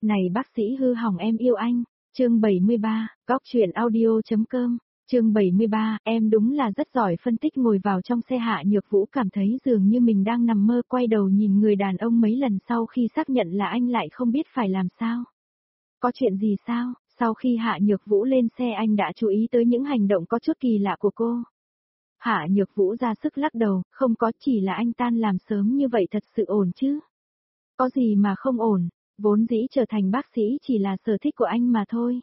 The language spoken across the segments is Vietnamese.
Này bác sĩ hư hỏng em yêu anh, chương 73, góc truyện audio.com, chương 73, em đúng là rất giỏi phân tích. Ngồi vào trong xe Hạ Nhược Vũ cảm thấy dường như mình đang nằm mơ, quay đầu nhìn người đàn ông mấy lần sau khi xác nhận là anh lại không biết phải làm sao. Có chuyện gì sao? Sau khi Hạ Nhược Vũ lên xe anh đã chú ý tới những hành động có chút kỳ lạ của cô. Hạ Nhược Vũ ra sức lắc đầu, không có, chỉ là anh tan làm sớm như vậy thật sự ổn chứ? Có gì mà không ổn, vốn dĩ trở thành bác sĩ chỉ là sở thích của anh mà thôi.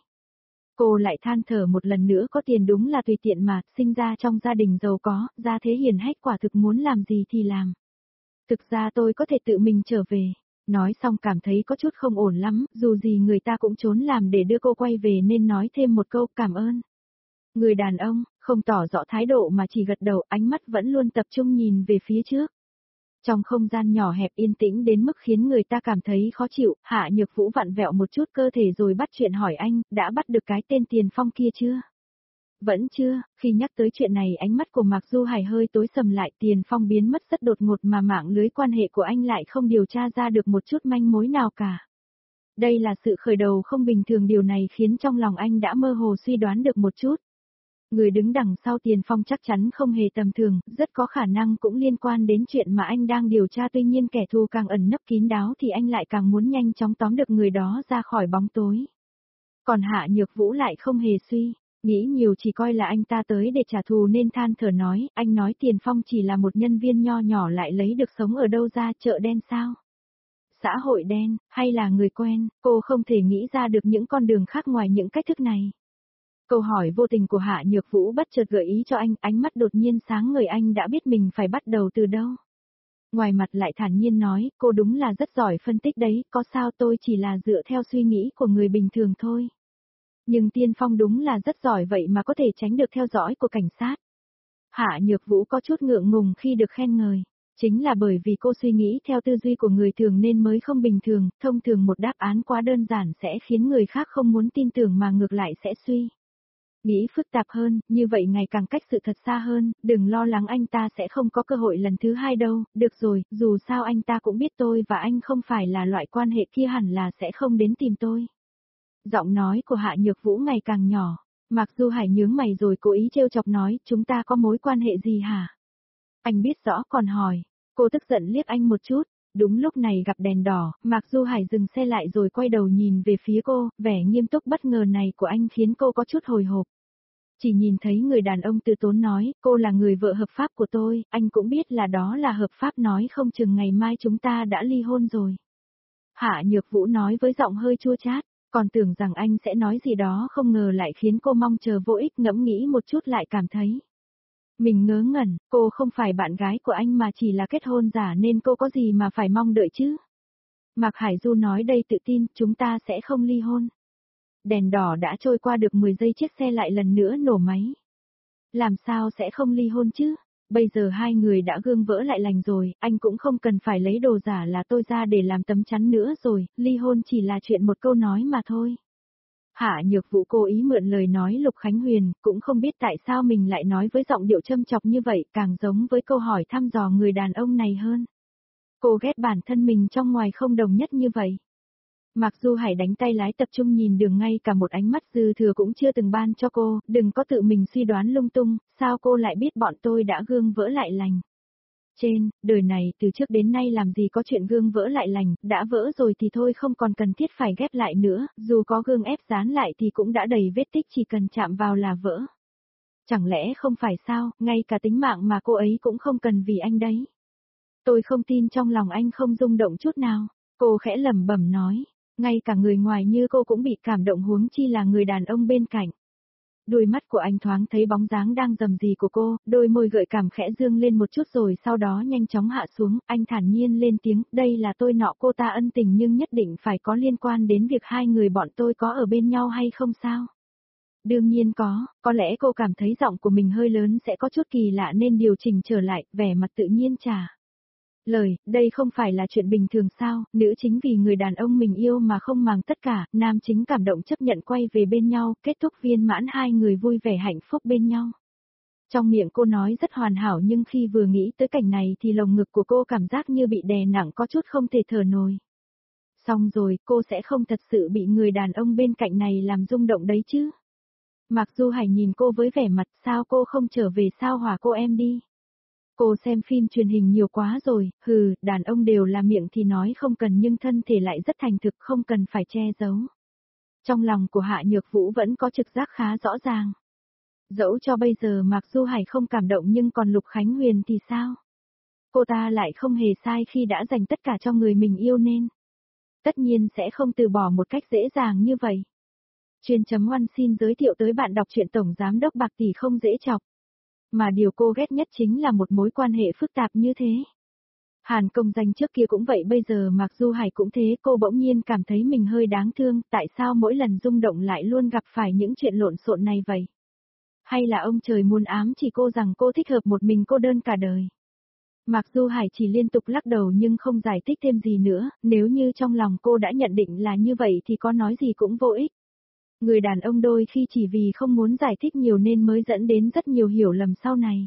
Cô lại than thở một lần nữa, có tiền đúng là tùy tiện mà, sinh ra trong gia đình giàu có, gia thế hiền hách, quả thực muốn làm gì thì làm. Thực ra tôi có thể tự mình trở về. Nói xong cảm thấy có chút không ổn lắm, dù gì người ta cũng trốn làm để đưa cô quay về nên nói thêm một câu cảm ơn. Người đàn ông, không tỏ rõ thái độ mà chỉ gật đầu, ánh mắt vẫn luôn tập trung nhìn về phía trước. Trong không gian nhỏ hẹp yên tĩnh đến mức khiến người ta cảm thấy khó chịu, Hạ Nhược Vũ vặn vẹo một chút cơ thể rồi bắt chuyện hỏi anh, đã bắt được cái tên Tiền Phong kia chưa? Vẫn chưa, khi nhắc tới chuyện này ánh mắt của Mạc Du Hải hơi tối sầm lại. Tiền Phong biến mất rất đột ngột mà mạng lưới quan hệ của anh lại không điều tra ra được một chút manh mối nào cả. Đây là sự khởi đầu không bình thường, điều này khiến trong lòng anh đã mơ hồ suy đoán được một chút. Người đứng đằng sau Tiền Phong chắc chắn không hề tầm thường, rất có khả năng cũng liên quan đến chuyện mà anh đang điều tra, tuy nhiên kẻ thù càng ẩn nấp kín đáo thì anh lại càng muốn nhanh chóng tóm được người đó ra khỏi bóng tối. Còn Hạ Nhược Vũ lại không hề suy nghĩ nhiều, chỉ coi là anh ta tới để trả thù nên than thở nói, anh nói Tiền Phong chỉ là một nhân viên nho nhỏ lại lấy được sống ở đâu ra, chợ đen sao? Xã hội đen, hay là người quen, cô không thể nghĩ ra được những con đường khác ngoài những cách thức này. Câu hỏi vô tình của Hạ Nhược Vũ bất chợt gợi ý cho anh, ánh mắt đột nhiên sáng ngời, anh đã biết mình phải bắt đầu từ đâu. Ngoài mặt lại thản nhiên nói, cô đúng là rất giỏi phân tích đấy, có sao, tôi chỉ là dựa theo suy nghĩ của người bình thường thôi. Nhưng Tiên Phong đúng là rất giỏi, vậy mà có thể tránh được theo dõi của cảnh sát. Hạ Nhược Vũ có chút ngượng ngùng khi được khen ngợi. Chính là bởi vì cô suy nghĩ theo tư duy của người thường nên mới không bình thường, thông thường một đáp án quá đơn giản sẽ khiến người khác không muốn tin tưởng mà ngược lại sẽ suy nghĩ phức tạp hơn, như vậy ngày càng cách sự thật xa hơn. Đừng lo lắng, anh ta sẽ không có cơ hội lần thứ hai đâu. Được rồi, dù sao anh ta cũng biết tôi và anh không phải là loại quan hệ kia, hẳn là sẽ không đến tìm tôi. Giọng nói của Hạ Nhược Vũ ngày càng nhỏ. Mạc Du Hải nhướng mày rồi cố ý trêu chọc nói, chúng ta có mối quan hệ gì hả? Anh biết rõ còn hỏi. Cô tức giận liếc anh một chút. Đúng lúc này gặp đèn đỏ, Mạc Du Hải dừng xe lại rồi quay đầu nhìn về phía cô, vẻ nghiêm túc bất ngờ này của anh khiến cô có chút hồi hộp. Chỉ nhìn thấy người đàn ông từ tốn nói, cô là người vợ hợp pháp của tôi, anh cũng biết là đó là hợp pháp, nói không chừng ngày mai chúng ta đã ly hôn rồi. Hạ Nhược Vũ nói với giọng hơi chua chát, còn tưởng rằng anh sẽ nói gì đó không ngờ lại khiến cô mong chờ vô ích, ngẫm nghĩ một chút lại cảm thấy mình ngớ ngẩn, cô không phải bạn gái của anh mà chỉ là kết hôn giả nên cô có gì mà phải mong đợi chứ. Mạc Hải Du nói đầy tự tin, chúng ta sẽ không ly hôn. Đèn đỏ đã trôi qua được 10 giây, chiếc xe lại lần nữa nổ máy. Làm sao sẽ không ly hôn chứ? Bây giờ hai người đã gương vỡ lại lành rồi, anh cũng không cần phải lấy đồ giả là tôi ra để làm tấm chắn nữa rồi, ly hôn chỉ là chuyện một câu nói mà thôi. Hạ Nhược Vũ cố ý mượn lời nói Lục Khánh Huyền, cũng không biết tại sao mình lại nói với giọng điệu châm chọc như vậy, càng giống với câu hỏi thăm dò người đàn ông này hơn. Cô ghét bản thân mình trong ngoài không đồng nhất như vậy. Mạc Du Hải đánh tay lái tập trung nhìn đường, ngay cả một ánh mắt dư thừa cũng chưa từng ban cho cô, đừng có tự mình suy đoán lung tung, sao cô lại biết bọn tôi đã gương vỡ lại lành. Trên, đời này từ trước đến nay làm gì có chuyện gương vỡ lại lành, đã vỡ rồi thì thôi, không còn cần thiết phải ghép lại nữa, dù có gương ép dán lại thì cũng đã đầy vết tích, chỉ cần chạm vào là vỡ. Chẳng lẽ không phải sao, ngay cả tính mạng mà cô ấy cũng không cần vì anh đấy. Tôi không tin trong lòng anh không rung động chút nào, cô khẽ lẩm bẩm nói. Ngay cả người ngoài như cô cũng bị cảm động, huống chi là người đàn ông bên cạnh. Đôi mắt của anh thoáng thấy bóng dáng đang rầm rì của cô, đôi môi gợi cảm khẽ dương lên một chút rồi sau đó nhanh chóng hạ xuống, anh thản nhiên lên tiếng, đây là tôi nọ, cô ta ân tình nhưng nhất định phải có liên quan đến việc hai người bọn tôi có ở bên nhau hay không sao? Đương nhiên có lẽ cô cảm thấy giọng của mình hơi lớn sẽ có chút kỳ lạ nên điều chỉnh trở lại, vẻ mặt tự nhiên trả lời, đây không phải là chuyện bình thường sao, nữ chính vì người đàn ông mình yêu mà không màng tất cả, nam chính cảm động chấp nhận quay về bên nhau, kết thúc viên mãn, hai người vui vẻ hạnh phúc bên nhau. Trong miệng cô nói rất hoàn hảo nhưng khi vừa nghĩ tới cảnh này thì lồng ngực của cô cảm giác như bị đè nặng, có chút không thể thở nổi. Xong rồi, cô sẽ không thật sự bị người đàn ông bên cạnh này làm rung động đấy chứ. Mạc Du Hải nhìn cô với vẻ mặt, sao cô không trở về sao hỏa cô em đi. Cô xem phim truyền hình nhiều quá rồi, đàn ông đều là miệng thì nói không cần nhưng thân thể lại rất thành thực không cần phải che giấu. Trong lòng của Hạ Nhược Vũ vẫn có trực giác khá rõ ràng. Dẫu cho bây giờ Mạc Du Hải không cảm động nhưng còn Lục Khánh Huyền thì sao? Cô ta lại không hề sai khi đã dành tất cả cho người mình yêu nên. Tất nhiên sẽ không từ bỏ một cách dễ dàng như vậy. Chuyên.Oan xin giới thiệu tới bạn đọc truyện Tổng Giám Đốc Bạc Tỷ không dễ chọc. Mà điều cô ghét nhất chính là một mối quan hệ phức tạp như thế. Hàn Công Danh trước kia cũng vậy bây giờ Mạc Du Hải cũng thế cô bỗng nhiên cảm thấy mình hơi đáng thương tại sao mỗi lần rung động lại luôn gặp phải những chuyện lộn xộn này vậy. Hay là ông trời muốn ám chỉ cô rằng cô thích hợp một mình cô đơn cả đời. Mạc Du Hải chỉ liên tục lắc đầu nhưng không giải thích thêm gì nữa, nếu như trong lòng cô đã nhận định là như vậy thì có nói gì cũng vô ích. Người đàn ông đôi khi chỉ vì không muốn giải thích nhiều nên mới dẫn đến rất nhiều hiểu lầm sau này.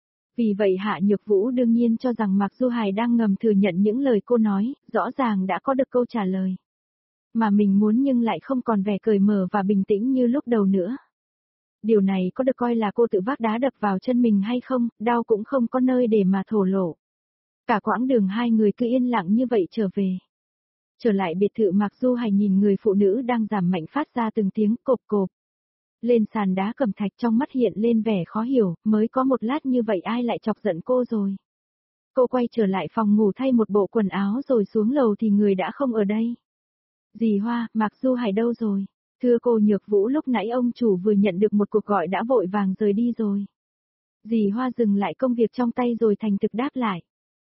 Vì vậy Hạ Nhược Vũ đương nhiên cho rằng Mạc Du Hải đang ngầm thừa nhận những lời cô nói, rõ ràng đã có được câu trả lời. Mà mình muốn nhưng lại không còn vẻ cởi mở và bình tĩnh như lúc đầu nữa. Điều này có được coi là cô tự vác đá đập vào chân mình hay không, đau cũng không có nơi để mà thổ lộ. Cả quãng đường hai người cứ yên lặng như vậy trở về. Trở lại biệt thự Mạc Du Hải nhìn người phụ nữ đang giảm mạnh phát ra từng tiếng cộp cộp. Lên sàn đá cẩm thạch trong mắt hiện lên vẻ khó hiểu, mới có một lát như vậy ai lại chọc giận cô rồi. Cô quay trở lại phòng ngủ thay một bộ quần áo rồi xuống lầu thì người đã không ở đây. Dì Hoa, Mạc Du Hải đâu rồi? Thưa cô Nhược Vũ lúc nãy ông chủ vừa nhận được một cuộc gọi đã vội vàng rời đi rồi. Dì Hoa dừng lại công việc trong tay rồi thành thực đáp lại.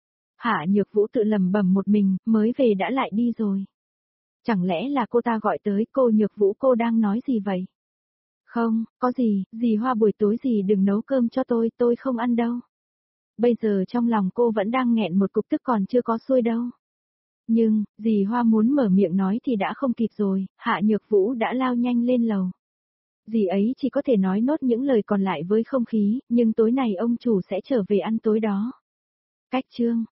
Hạ Nhược Vũ tự lẩm bẩm một mình, mới về đã lại đi rồi. Chẳng lẽ là cô ta gọi tới cô Nhược Vũ cô đang nói gì vậy? Không, có gì, dì Hoa buổi tối dì đừng nấu cơm cho tôi không ăn đâu. Bây giờ trong lòng cô vẫn đang nghẹn một cục tức còn chưa có xuôi đâu. Nhưng, dì Hoa muốn mở miệng nói thì đã không kịp rồi, Hạ Nhược Vũ đã lao nhanh lên lầu. Dì ấy chỉ có thể nói nốt những lời còn lại với không khí, nhưng tối nay ông chủ sẽ trở về ăn tối đó. Cách chương